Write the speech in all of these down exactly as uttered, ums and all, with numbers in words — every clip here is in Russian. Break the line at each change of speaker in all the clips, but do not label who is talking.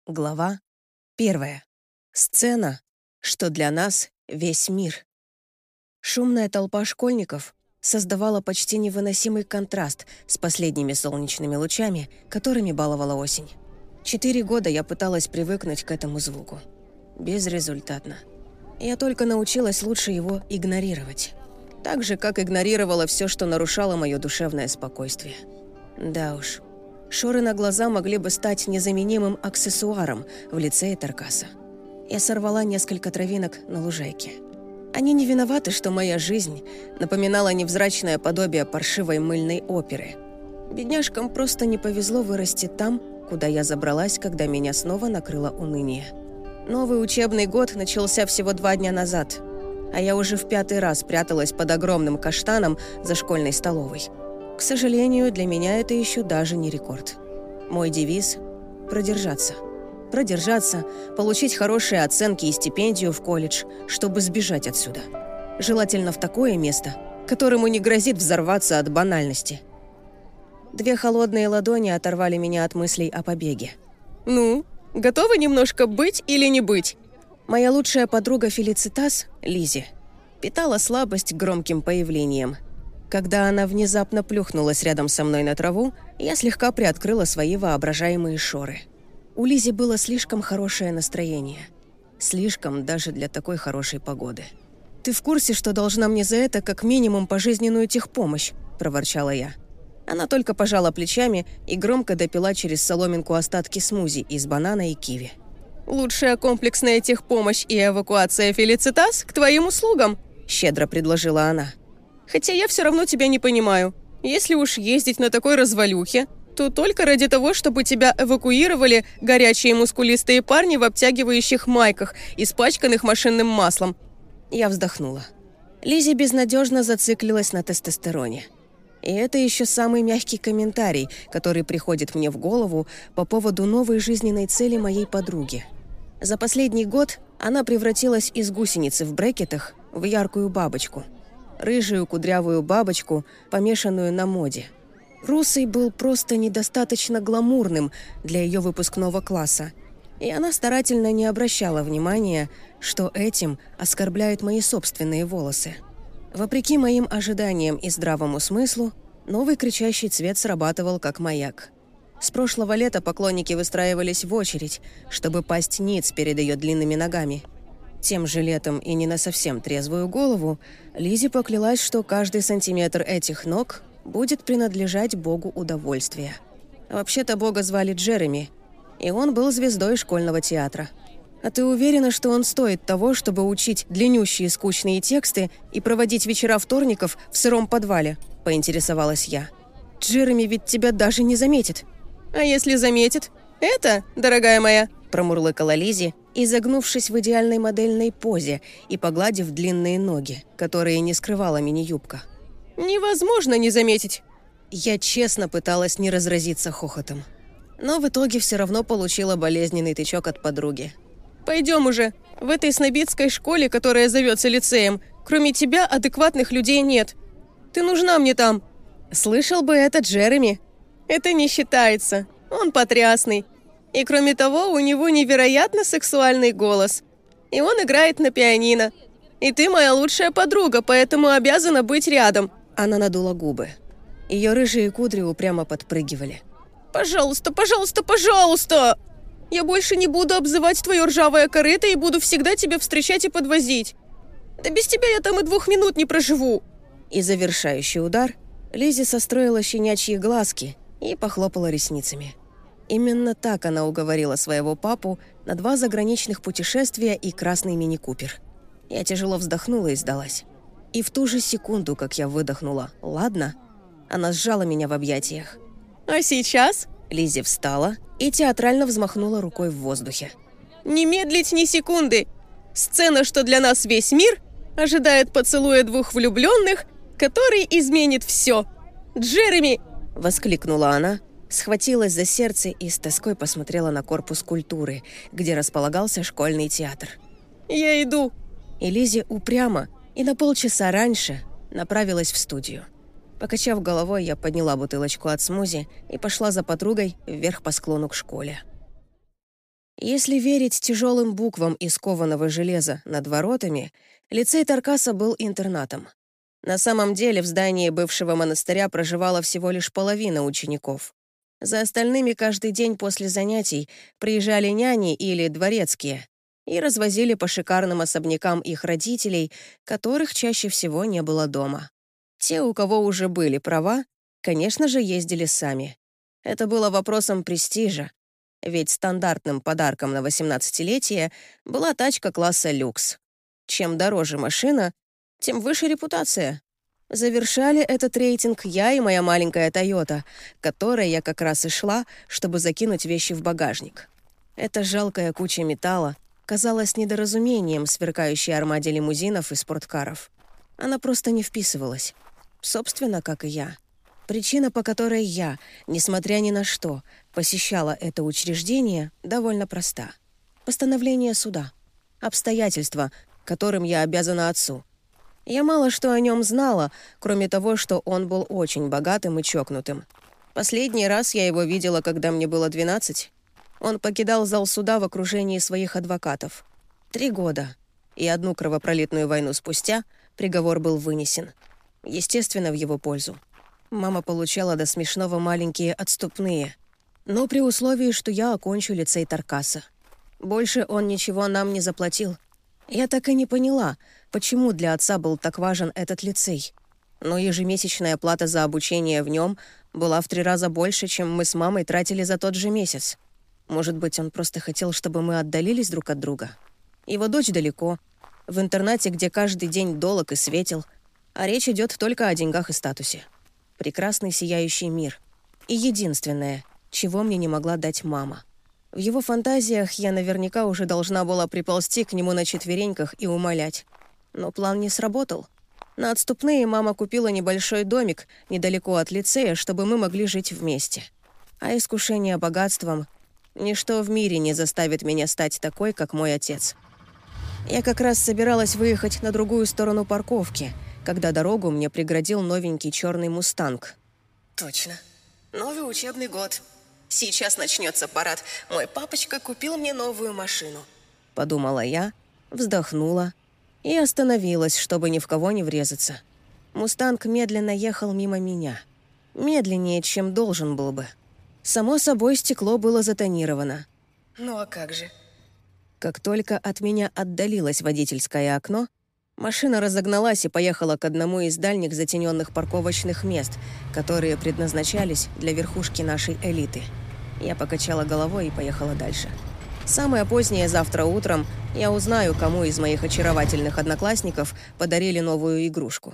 Глава первая. Сцена, что для нас весь мир. Шумная толпа школьников создавала почти невыносимый контраст с последними солнечными лучами, которыми баловала осень. Четыре года я пыталась привыкнуть к этому звуку. Безрезультатно. Я только научилась лучше его игнорировать. Так же, как игнорировала все, что нарушало мое душевное спокойствие. Да уж. Шоры на глаза могли бы стать незаменимым аксессуаром в лице Этаркаса. Я сорвала несколько травинок на лужайке. Они не виноваты, что моя жизнь напоминала невзрачное подобие паршивой мыльной оперы. Бедняжкам просто не повезло вырасти там, куда я забралась, когда меня снова накрыло уныние. Новый учебный год начался всего два дня назад, а я уже в пятый раз пряталась под огромным каштаном за школьной столовой. К сожалению, для меня это еще даже не рекорд. Мой девиз – продержаться. Продержаться, получить хорошие оценки и стипендию в колледж, чтобы сбежать отсюда. Желательно в такое место, которому не грозит взорваться от банальности. Две холодные ладони оторвали меня от мыслей о побеге. «Ну, готова немножко быть или не быть?» Моя лучшая подруга Фелицитас, Лизи, питала слабость к громким появлениям. Когда она внезапно плюхнулась рядом со мной на траву, я слегка приоткрыла свои воображаемые шоры. У Лизи было слишком хорошее настроение. Слишком даже для такой хорошей погоды. «Ты в курсе, что должна мне за это как минимум пожизненную техпомощь?» – проворчала я. Она только пожала плечами и громко допила через соломинку остатки смузи из банана и киви. «Лучшая комплексная техпомощь и эвакуация Фелицитас к твоим услугам», – щедро предложила она. «Хотя я все равно тебя не понимаю. Если уж ездить на такой развалюхе, то только ради того, чтобы тебя эвакуировали горячие мускулистые парни в обтягивающих майках, испачканных машинным маслом». Я вздохнула. Лизи безнадежно зациклилась на тестостероне. И это еще самый мягкий комментарий, который приходит мне в голову по поводу новой жизненной цели моей подруги. За последний год она превратилась из гусеницы в брекетах в яркую бабочку. Рыжую кудрявую бабочку, помешанную на моде. Русый был просто недостаточно гламурным для ее выпускного класса, и она старательно не обращала внимания, что этим оскорбляют мои собственные волосы. Вопреки моим ожиданиям и здравому смыслу, новый кричащий цвет срабатывал как маяк. С прошлого лета поклонники выстраивались в очередь, чтобы пасть ниц перед ее длинными ногами. Тем же летом и не на совсем трезвую голову Лизи поклялась, что каждый сантиметр этих ног будет принадлежать богу удовольствия. Вообще-то бога звали Джереми, и он был звездой школьного театра. «А ты уверена, что он стоит того, чтобы учить длиннющие скучные тексты и проводить вечера вторников в сыром подвале?» – поинтересовалась я. «Джереми ведь тебя даже не заметит». «А если заметит? Это, дорогая моя», – промурлыкала Лизи, изогнувшись в идеальной модельной позе и погладив длинные ноги, которые не скрывала мини-юбка. «Невозможно не заметить». Я честно пыталась не разразиться хохотом. Но в итоге все равно получила болезненный тычок от подруги. «Пойдем уже. В этой снобистской школе, которая зовется лицеем, кроме тебя адекватных людей нет. Ты нужна мне там». «Слышал бы это Джереми». «Это не считается. Он потрясный. И кроме того, у него невероятно сексуальный голос. И он играет на пианино. И ты моя лучшая подруга, поэтому обязана быть рядом». Она надула губы. Ее рыжие кудри упрямо подпрыгивали. «Пожалуйста, пожалуйста, пожалуйста! Я больше не буду обзывать твое ржавое корыто и буду всегда тебя встречать и подвозить. Да без тебя я там и двух минут не проживу». И завершающий удар Лизи состроила щенячьи глазки и похлопала ресницами. Именно так она уговорила своего папу на два заграничных путешествия и красный мини-купер. Я тяжело вздохнула и сдалась. И в ту же секунду, как я выдохнула «Ладно», она сжала меня в объятиях. «А сейчас?» Лизи встала и театрально взмахнула рукой в воздухе. «Не медлить ни секунды! Сцена, что для нас весь мир, ожидает поцелуя двух влюбленных, который изменит все! Джереми!» Воскликнула она, схватилась за сердце и с тоской посмотрела на корпус культуры, где располагался школьный театр. «Я иду!» И Лизи упрямо и на полчаса раньше направилась в студию. Покачав головой, я подняла бутылочку от смузи и пошла за подругой вверх по склону к школе. Если верить тяжелым буквам из кованого железа над воротами, лицей Таркаса был интернатом. На самом деле в здании бывшего монастыря проживала всего лишь половина учеников. За остальными каждый день после занятий приезжали няни или дворецкие и развозили по шикарным особнякам их родителей, которых чаще всего не было дома. Те, у кого уже были права, конечно же, ездили сами. Это было вопросом престижа, ведь стандартным подарком на восемнадцатилетие была тачка класса люкс. Чем дороже машина, тем выше репутация. Завершали этот рейтинг я и моя маленькая «Тойота», которой я как раз и шла, чтобы закинуть вещи в багажник. Эта жалкая куча металла казалась недоразумением в сверкающей армаде лимузинов и спорткаров. Она просто не вписывалась. Собственно, как и я. Причина, по которой я, несмотря ни на что, посещала это учреждение, довольно проста. Постановление суда. Обстоятельства, которым я обязана отцу. Я мало что о нем знала, кроме того, что он был очень богатым и чокнутым. Последний раз я его видела, когда мне было двенадцать. Он покидал зал суда в окружении своих адвокатов. Три года. И одну кровопролитную войну спустя приговор был вынесен. Естественно, в его пользу. Мама получала до смешного маленькие отступные. Но при условии, что я окончу лицей Таркаса. Больше он ничего нам не заплатил. Я так и не поняла, почему для отца был так важен этот лицей. Но ежемесячная плата за обучение в нем была в три раза больше, чем мы с мамой тратили за тот же месяц. Может быть, он просто хотел, чтобы мы отдалились друг от друга. Его дочь далеко, в интернате, где каждый день долог и светел, а речь идет только о деньгах и статусе. Прекрасный сияющий мир. И единственное, чего мне не могла дать мама. В его фантазиях я наверняка уже должна была приползти к нему на четвереньках и умолять. Но план не сработал. На отступные мама купила небольшой домик недалеко от лицея, чтобы мы могли жить вместе. А искушение богатством — ничто в мире не заставит меня стать такой, как мой отец. Я как раз собиралась выехать на другую сторону парковки, когда дорогу мне преградил новенький черный «Мустанг». «Точно. Новый учебный год. Сейчас начнется парад. Мой папочка купил мне новую машину», — подумала я, вздохнула и остановилась, чтобы ни в кого не врезаться. «Мустанг» медленно ехал мимо меня. Медленнее, чем должен был бы. Само собой, стекло было затонировано. Ну а как же? Как только от меня отдалилось водительское окно, машина разогналась и поехала к одному из дальних затененных парковочных мест, которые предназначались для верхушки нашей элиты. Я покачала головой и поехала дальше. Самое позднее завтра утром я узнаю, кому из моих очаровательных одноклассников подарили новую игрушку.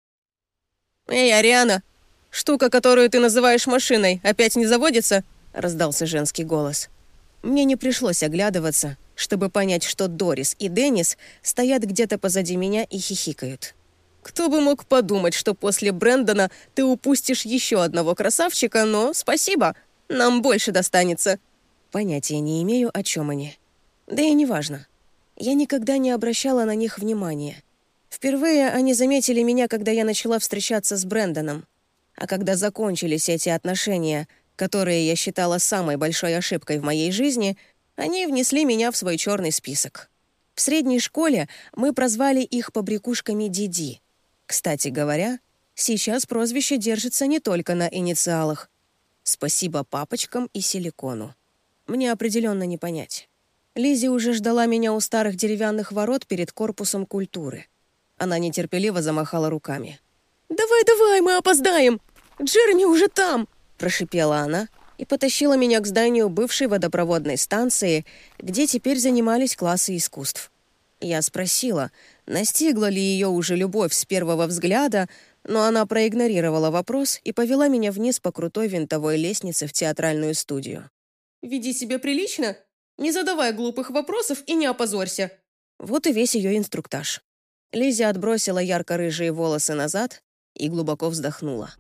«Эй, Ариана, штука, которую ты называешь машиной, опять не заводится?» — раздался женский голос. Мне не пришлось оглядываться, чтобы понять, что Дорис и Деннис стоят где-то позади меня и хихикают. «Кто бы мог подумать, что после Брэндона ты упустишь еще одного красавчика, но спасибо, нам больше достанется». Понятия не имею, о чем они. Да и неважно. Я никогда не обращала на них внимания. Впервые они заметили меня, когда я начала встречаться с Брэндоном. А когда закончились эти отношения, которые я считала самой большой ошибкой в моей жизни, они внесли меня в свой черный список. В средней школе мы прозвали их побрякушками Диди. Кстати говоря, сейчас прозвище держится не только на инициалах. Спасибо папочкам и силикону. Мне определенно не понять. Лиззи уже ждала меня у старых деревянных ворот перед корпусом культуры. Она нетерпеливо замахала руками. «Давай, давай, мы опоздаем! Джереми уже там!» – прошипела она и потащила меня к зданию бывшей водопроводной станции, где теперь занимались классы искусств. Я спросила, настигла ли ее уже любовь с первого взгляда, но она проигнорировала вопрос и повела меня вниз по крутой винтовой лестнице в театральную студию. «Веди себя прилично, не задавай глупых вопросов и не опозорься». Вот и весь ее инструктаж. Лиззи отбросила ярко-рыжие волосы назад и глубоко вздохнула.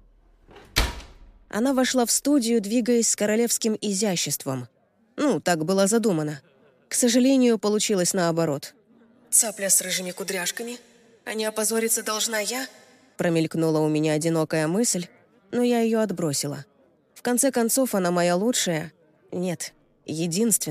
Она вошла в студию, двигаясь с королевским изяществом. Ну, так было задумано. К сожалению, получилось наоборот. «Цапля с рыжими кудряшками? А не опозориться должна я?» Промелькнула у меня одинокая мысль, но я ее отбросила. В конце концов, она моя лучшая, нет, единственная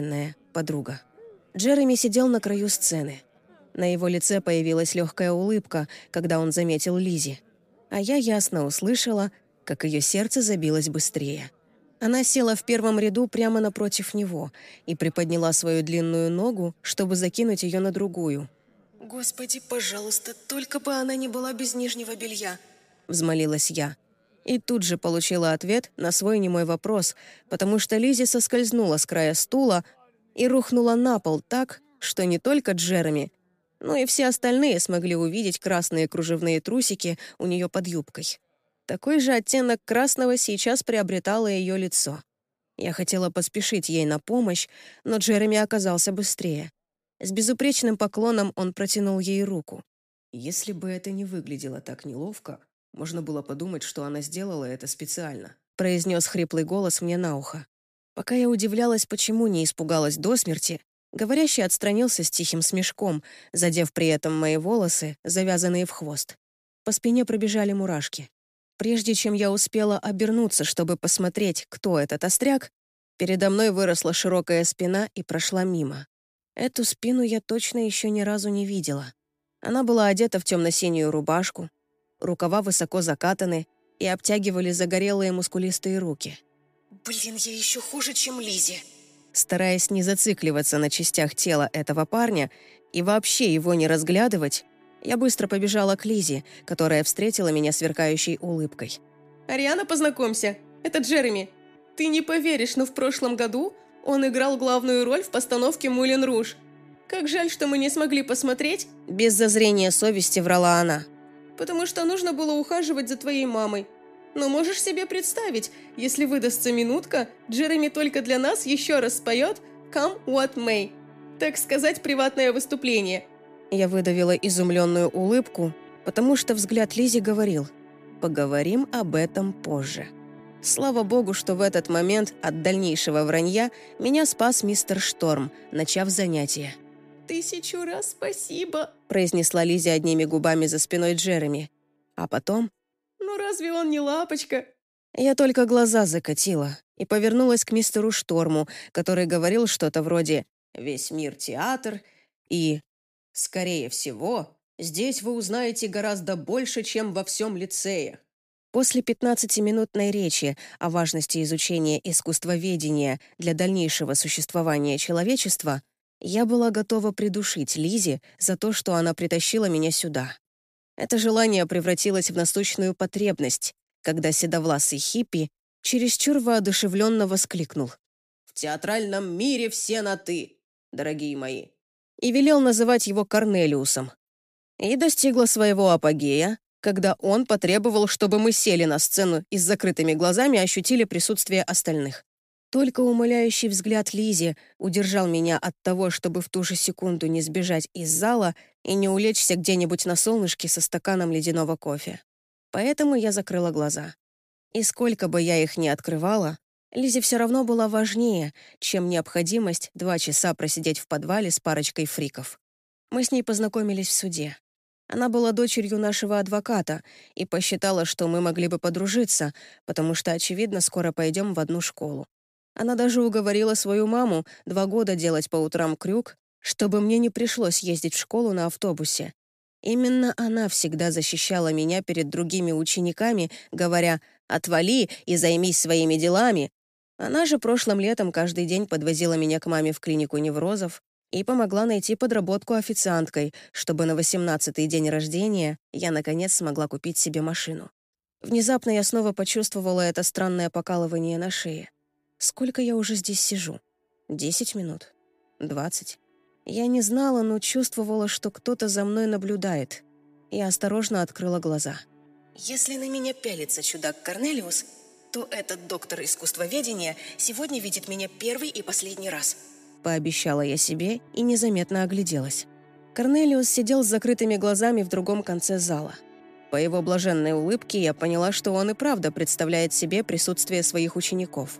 подруга». Джереми сидел на краю сцены. На его лице появилась легкая улыбка, когда он заметил Лизи. А я ясно услышала, как ее сердце забилось быстрее. Она села в первом ряду прямо напротив него и приподняла свою длинную ногу, чтобы закинуть ее на другую. «Господи, пожалуйста, только бы она не была без нижнего белья», — взмолилась я. И тут же получила ответ на свой немой вопрос, потому что Лизи соскользнула с края стула и рухнула на пол так, что не только Джереми, но и все остальные смогли увидеть красные кружевные трусики у нее под юбкой. Такой же оттенок красного сейчас приобретало ее лицо. Я хотела поспешить ей на помощь, но Джереми оказался быстрее. С безупречным поклоном он протянул ей руку. Если бы это не выглядело так неловко, можно было подумать, что она сделала это специально, произнес хриплый голос мне на ухо. Пока я удивлялась, почему не испугалась до смерти, говорящий отстранился с тихим смешком, задев при этом мои волосы, завязанные в хвост. По спине пробежали мурашки. Прежде чем я успела обернуться, чтобы посмотреть, кто этот остряк, передо мной выросла широкая спина и прошла мимо. Эту спину я точно еще ни разу не видела. Она была одета в темно-синюю рубашку, рукава высоко закатаны и обтягивали загорелые мускулистые руки. «Блин, я еще хуже, чем Лизи!» Стараясь не зацикливаться на частях тела этого парня и вообще его не разглядывать, я быстро побежала к Лизе, которая встретила меня сверкающей улыбкой. «Ариана, познакомься, это Джереми. Ты не поверишь, но в прошлом году он играл главную роль в постановке «Мулен Руж». Как жаль, что мы не смогли посмотреть», — без зазрения совести врала она. «Потому что нужно было ухаживать за твоей мамой. Но можешь себе представить, если выдастся минутка, Джереми только для нас еще раз споет «Come what may». Так сказать, приватное выступление». Я выдавила изумленную улыбку, потому что взгляд Лизи говорил: «Поговорим об этом позже». Слава богу, что в этот момент от дальнейшего вранья меня спас мистер Шторм, начав занятие. «Тысячу раз спасибо», — произнесла Лизи одними губами за спиной Джереми. А потом: «Ну разве он не лапочка?» Я только глаза закатила и повернулась к мистеру Шторму, который говорил что-то вроде «Весь мир театр» и «Скорее всего, здесь вы узнаете гораздо больше, чем во всем лицее». После пятнадцатиминутной речи о важности изучения искусствоведения для дальнейшего существования человечества я была готова придушить Лизи за то, что она притащила меня сюда. Это желание превратилось в насущную потребность, когда седовласый хиппи чересчур воодушевленно воскликнул: «В театральном мире все на «ты», дорогие мои», и велел называть его Корнелиусом. И достигла своего апогея, когда он потребовал, чтобы мы сели на сцену и с закрытыми глазами ощутили присутствие остальных. Только умоляющий взгляд Лизи удержал меня от того, чтобы в ту же секунду не сбежать из зала и не улечься где-нибудь на солнышке со стаканом ледяного кофе. Поэтому я закрыла глаза. И сколько бы я их ни открывала, Лизи все равно была важнее, чем необходимость два часа просидеть в подвале с парочкой фриков. Мы с ней познакомились в суде. Она была дочерью нашего адвоката и посчитала, что мы могли бы подружиться, потому что, очевидно, скоро пойдем в одну школу. Она даже уговорила свою маму два года делать по утрам крюк, чтобы мне не пришлось ездить в школу на автобусе. Именно она всегда защищала меня перед другими учениками, говоря «отвали и займись своими делами». Она же прошлым летом каждый день подвозила меня к маме в клинику неврозов и помогла найти подработку официанткой, чтобы на восемнадцатый день рождения я, наконец, смогла купить себе машину. Внезапно я снова почувствовала это странное покалывание на шее. Сколько я уже здесь сижу? Десять минут? Двадцать? Я не знала, но чувствовала, что кто-то за мной наблюдает. Я осторожно открыла глаза. «Если на меня пялится чудак Корнелиус, то этот доктор искусствоведения сегодня видит меня первый и последний раз», — пообещала я себе и незаметно огляделась. Корнелиус сидел с закрытыми глазами в другом конце зала. По его блаженной улыбке я поняла, что он и правда представляет себе присутствие своих учеников.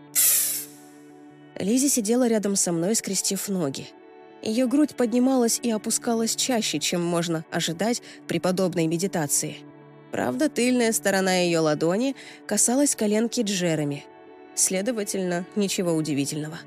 Лизи сидела рядом со мной, скрестив ноги. Ее грудь поднималась и опускалась чаще, чем можно ожидать при подобной медитации. Правда, тыльная сторона ее ладони касалась коленки Джереми. Следовательно, ничего удивительного.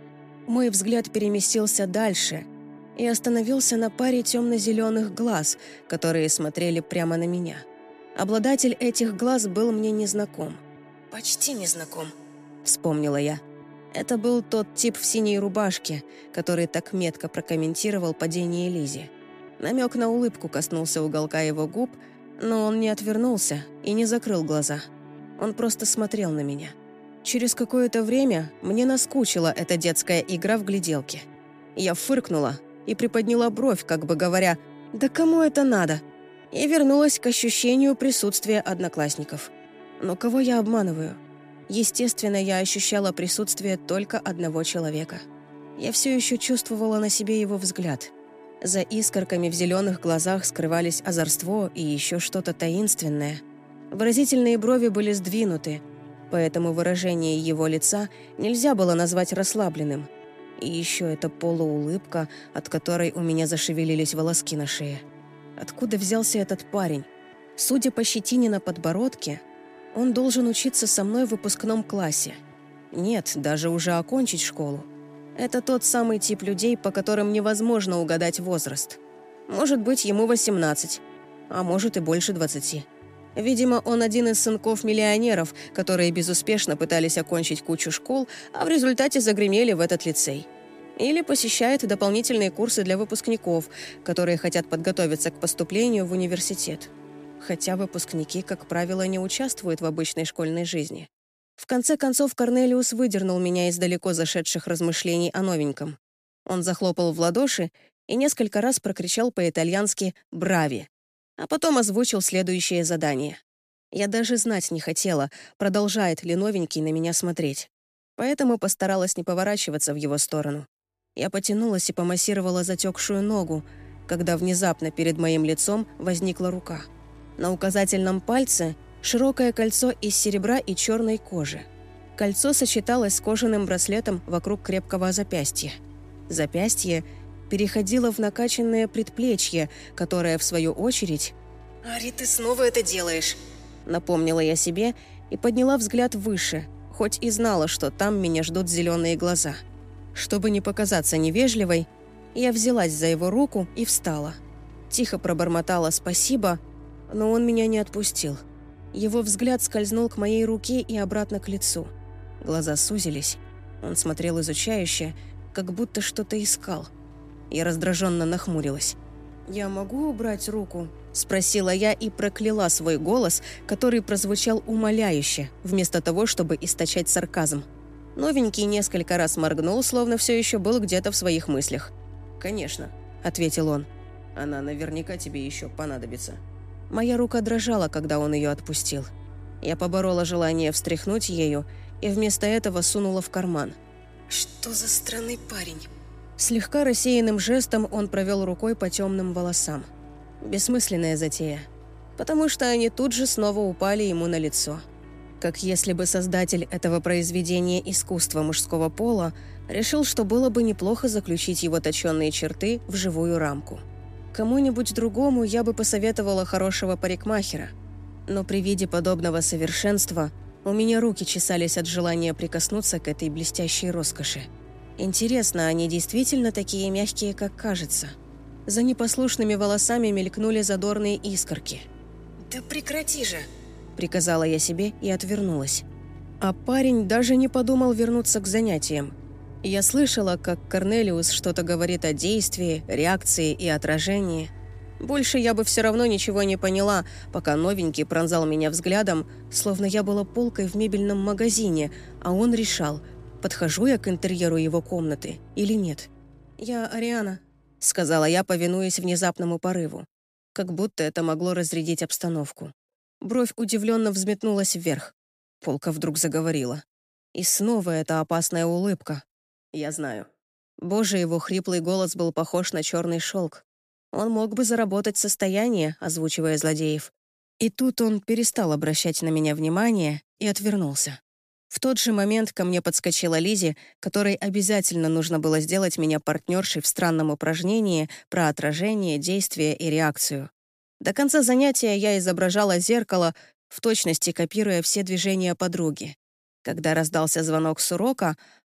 Мой взгляд переместился дальше и остановился на паре темно-зеленых глаз, которые смотрели прямо на меня. Обладатель этих глаз был мне незнаком. «Почти незнаком», — вспомнила я. Это был тот тип в синей рубашке, который так метко прокомментировал падение Лизи. Намек на улыбку коснулся уголка его губ, но он не отвернулся и не закрыл глаза. Он просто смотрел на меня. Через какое-то время мне наскучила эта детская игра в гляделки. Я фыркнула и приподняла бровь, как бы говоря: «Да кому это надо?» И вернулась к ощущению присутствия одноклассников. Но кого я обманываю? Естественно, я ощущала присутствие только одного человека. Я все еще чувствовала на себе его взгляд. За искорками в зеленых глазах скрывались озорство и еще что-то таинственное. Выразительные брови были сдвинуты, поэтому выражение его лица нельзя было назвать расслабленным. И еще эта полуулыбка, от которой у меня зашевелились волоски на шее. Откуда взялся этот парень? Судя по щетине на подбородке, он должен учиться со мной в выпускном классе. Нет, даже уже окончить школу. Это тот самый тип людей, по которым невозможно угадать возраст. Может быть, ему восемнадцать, а может и больше двадцати. Видимо, он один из сынков миллионеров, которые безуспешно пытались окончить кучу школ, а в результате загремели в этот лицей. Или посещает дополнительные курсы для выпускников, которые хотят подготовиться к поступлению в университет. Хотя выпускники, как правило, не участвуют в обычной школьной жизни. В конце концов, Корнелиус выдернул меня из далеко зашедших размышлений о новеньком. Он захлопал в ладоши и несколько раз прокричал по-итальянски «Брави!», а потом озвучил следующее задание. Я даже знать не хотела, продолжает ли новенький на меня смотреть. Поэтому постаралась не поворачиваться в его сторону. Я потянулась и помассировала затекшую ногу, когда внезапно перед моим лицом возникла рука. На указательном пальце широкое кольцо из серебра и черной кожи. Кольцо сочеталось с кожаным браслетом вокруг крепкого запястья. Запястье переходило в накачанное предплечье, которое, в свою очередь... «Ари, ты снова это делаешь!» Напомнила я себе и подняла взгляд выше, хоть и знала, что там меня ждут зеленые глаза. Чтобы не показаться невежливой, я взялась за его руку и встала. Тихо пробормотала «спасибо», но он меня не отпустил. Его взгляд скользнул к моей руке и обратно к лицу. Глаза сузились. Он смотрел изучающе, как будто что-то искал. Я раздраженно нахмурилась. «Я могу убрать руку?» – спросила я и прокляла свой голос, который прозвучал умоляюще, вместо того, чтобы источать сарказм. Новенький несколько раз моргнул, словно все еще был где-то в своих мыслях. «Конечно», – ответил он. «Она наверняка тебе еще понадобится». Моя рука дрожала, когда он ее отпустил. Я поборола желание встряхнуть ею и вместо этого сунула в карман. «Что за странный парень?» Слегка рассеянным жестом он провел рукой по темным волосам. Бессмысленная затея, потому что они тут же снова упали ему на лицо. Как если бы создатель этого произведения искусства мужского пола решил, что было бы неплохо заключить его точенные черты в живую рамку. Кому-нибудь другому я бы посоветовала хорошего парикмахера, но при виде подобного совершенства у меня руки чесались от желания прикоснуться к этой блестящей роскоши. Интересно, они действительно такие мягкие, как кажется? За непослушными волосами мелькнули задорные искорки. «Да прекрати же!» – приказала я себе и отвернулась. А парень даже не подумал вернуться к занятиям. Я слышала, как Корнелиус что-то говорит о действии, реакции и отражении. Больше я бы все равно ничего не поняла, пока новенький пронзал меня взглядом, словно я была полкой в мебельном магазине, а он решал, подхожу я к интерьеру его комнаты или нет. «Я Ариана», — сказала я, повинуясь внезапному порыву. Как будто это могло разрядить обстановку. Бровь удивленно взметнулась вверх. Полка вдруг заговорила. И снова эта опасная улыбка. «Я знаю». Боже, его хриплый голос был похож на черный шелк. Он мог бы заработать состояние, озвучивая злодеев. И тут он перестал обращать на меня внимание и отвернулся. В тот же момент ко мне подскочила Лизи, которой обязательно нужно было сделать меня партнершей в странном упражнении про отражение, действие и реакцию. До конца занятия я изображала зеркало, в точности копируя все движения подруги. Когда раздался звонок с урока,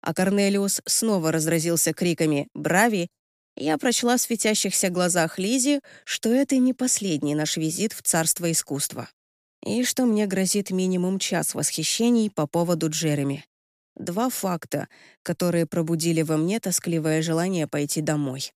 а Корнелиус снова разразился криками «Брави!», я прочла в светящихся глазах Лизи, что это не последний наш визит в царство искусства, и что мне грозит минимум час восхищений по поводу Джереми. Два факта, которые пробудили во мне тоскливое желание пойти домой.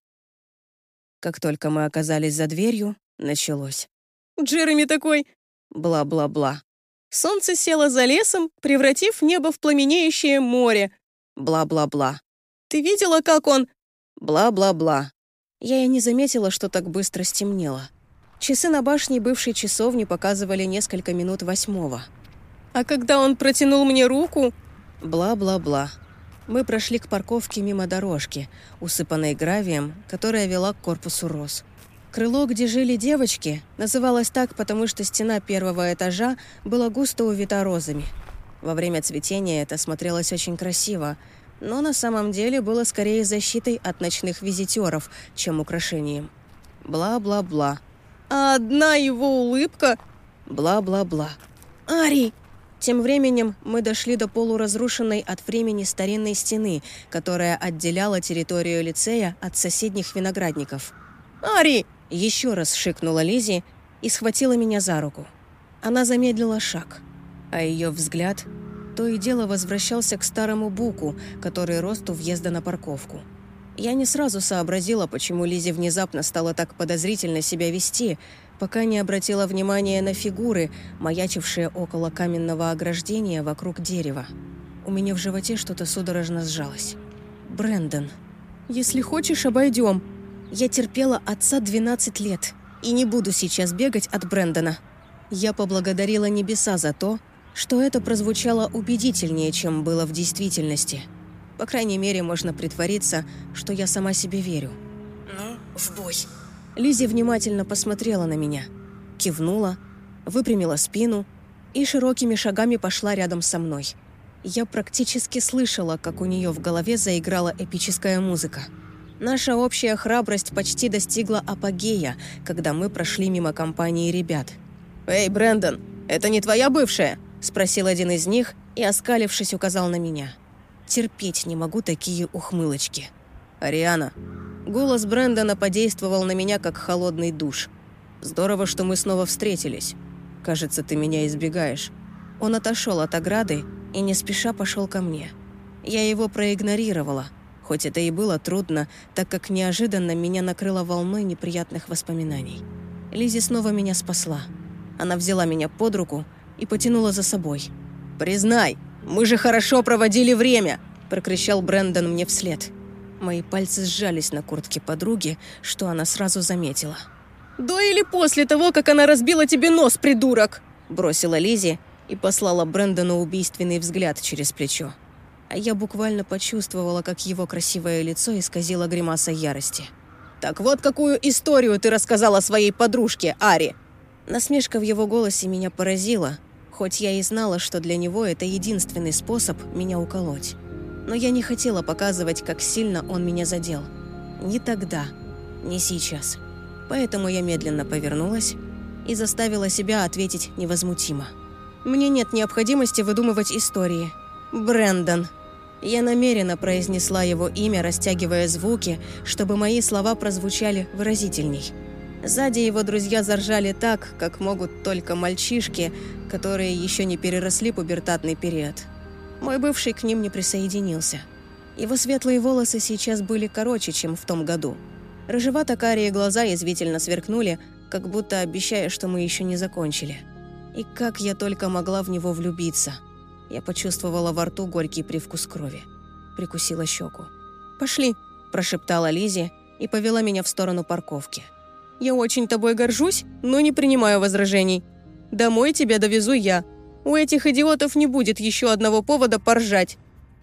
Как только мы оказались за дверью, началось.
Джереми такой...
Бла-бла-бла.
Солнце село за лесом, превратив небо в пламенеющее море.
Бла-бла-бла.
Ты видела, как он...
Бла-бла-бла. Я и не заметила, что так быстро стемнело. Часы на башне бывшей часовни показывали несколько минут восьмого.
А когда он протянул мне руку...
Бла-бла-бла. Мы прошли к парковке мимо дорожки, усыпанной гравием, которая вела к корпусу роз. Крыло, где жили девочки, называлось так, потому что стена первого этажа была густо увита розами. Во время цветения это смотрелось очень красиво, но на самом деле было скорее защитой от ночных визитеров, чем украшением. Бла-бла-бла.
А одна его улыбка...
Бла-бла-бла.
Ари!
Тем временем мы дошли до полуразрушенной от времени старинной стены, которая отделяла территорию лицея от соседних виноградников.
«Ари!»
— еще раз шикнула Лизи и схватила меня за руку. Она замедлила шаг, а ее взгляд то и дело возвращался к старому буку, который рос у въезда на парковку. Я не сразу сообразила, почему Лизи внезапно стала так подозрительно себя вести, пока не обратила внимания на фигуры, маячившие около каменного ограждения вокруг дерева. У меня в животе что-то судорожно сжалось. Брэндон.
«Если хочешь, обойдем».
Я терпела отца двенадцать лет и не буду сейчас бегать от Брэндона. Я поблагодарила небеса за то, что это прозвучало убедительнее, чем было в действительности. По крайней мере, можно притвориться, что я сама себе верю.
«Ну, в бой».
Лизи внимательно посмотрела на меня, кивнула, выпрямила спину и широкими шагами пошла рядом со мной. Я практически слышала, как у нее в голове заиграла эпическая музыка. Наша общая храбрость почти достигла апогея, когда мы прошли мимо компании ребят.
«Эй, Брэндон, это не твоя бывшая?»
— спросил один из них и, оскалившись, указал на меня. Терпеть не могу такие ухмылочки.
«Ариана».
Голос Брэндона подействовал на меня, как холодный душ.
«Здорово, что мы снова встретились. Кажется, ты меня избегаешь».
Он отошел от ограды и не спеша пошел ко мне. Я его проигнорировала, хоть это и было трудно, так как неожиданно меня накрыло волной неприятных воспоминаний. Лизи снова меня спасла. Она взяла меня под руку и потянула за собой.
«Признай, мы же хорошо проводили время!» –
прокричал Брэндон мне вслед. Мои пальцы сжались на куртке подруги, что она сразу заметила.
«До или после того, как она разбила тебе нос, придурок?»
– бросила Лизи и послала Брэндону убийственный взгляд через плечо. А я буквально почувствовала, как его красивое лицо исказило гримаса ярости.
«Так вот какую историю ты рассказала своей подружке, Ари!»
Насмешка в его голосе меня поразила, хоть я и знала, что для него это единственный способ меня уколоть. Но я не хотела показывать, как сильно он меня задел. Ни тогда, ни сейчас. Поэтому я медленно повернулась и заставила себя ответить невозмутимо. Мне нет необходимости выдумывать истории. Брэндон. Я намеренно произнесла его имя, растягивая звуки, чтобы мои слова прозвучали выразительней. Сзади его друзья заржали так, как могут только мальчишки, которые еще не переросли пубертатный период. Мой бывший к ним не присоединился. Его светлые волосы сейчас были короче, чем в том году. Рыжевато-карие глаза язвительно сверкнули, как будто обещая, что мы еще не закончили. И как я только могла в него влюбиться. Я почувствовала во рту горький привкус крови. Прикусила щеку.
«Пошли»,
– прошептала Лизи и повела меня в сторону парковки.
«Я очень тобой горжусь, но не принимаю возражений. Домой тебя довезу я. У этих идиотов не будет еще одного повода поржать».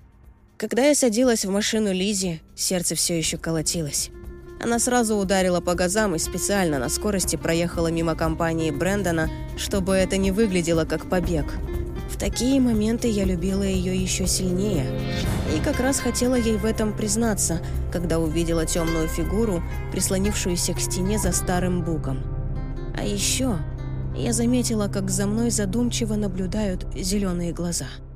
Когда я садилась в машину Лизи, сердце все еще колотилось. Она сразу ударила по газам и специально на скорости проехала мимо компании Брэндона, чтобы это не выглядело как побег. В такие моменты я любила ее еще сильнее. И как раз хотела ей в этом признаться, когда увидела темную фигуру, прислонившуюся к стене за старым буком. А еще я заметила, как за мной задумчиво наблюдают зеленые глаза.